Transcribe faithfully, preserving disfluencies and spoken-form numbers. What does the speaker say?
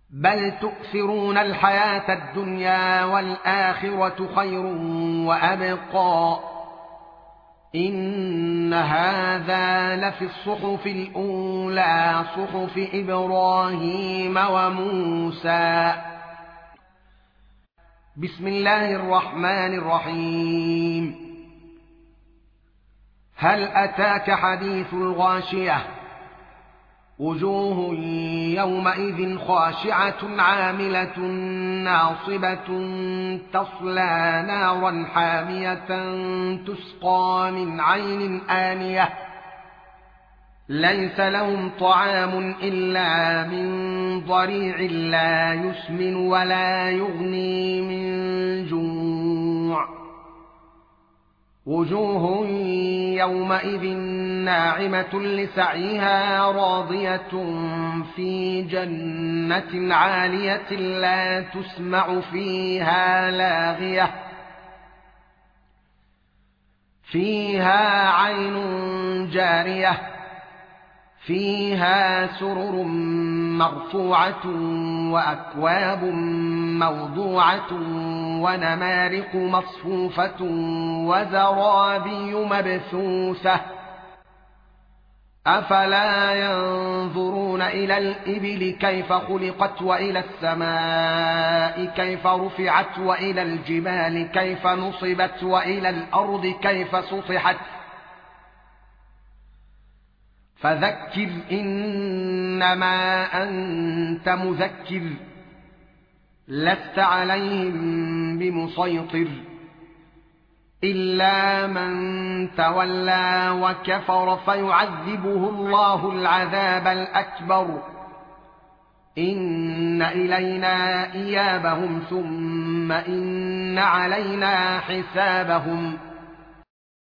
بل تؤثرون الحياة الدنيا والآخرة خير وأبقى إن هذا لفي الصحف الأولى صحف إبراهيم وموسى. بسم الله الرحمن الرحيم. هل أتاك حديث الغاشية وجوه يومئذ خاشعة عاملة ناصبة تصلى نارا حامية تسقى من عين آنية ليس لهم طعام إلا من ضريع لا يسمن ولا يغني من جوع وجوه يومئذ ناعمة لسعيها راضية في جنة عالية لا تسمع فيها لاغية فيها عين جارية فيها سرر مرفوعة وأكواب موضوعة ونمارق مصفوفة وزرابي مبثوثة أفلا ينظرون إلى الإبل كيف خلقت وإلى السماء كيف رفعت وإلى الجبال كيف نصبت وإلى الأرض كيف سطحت فذكر إنما أنت مذكر لست عليهم بمسيطر إلا من تولى وكفر فيعذبه الله العذاب الأكبر إن إلينا إيابهم ثم إن علينا حسابهم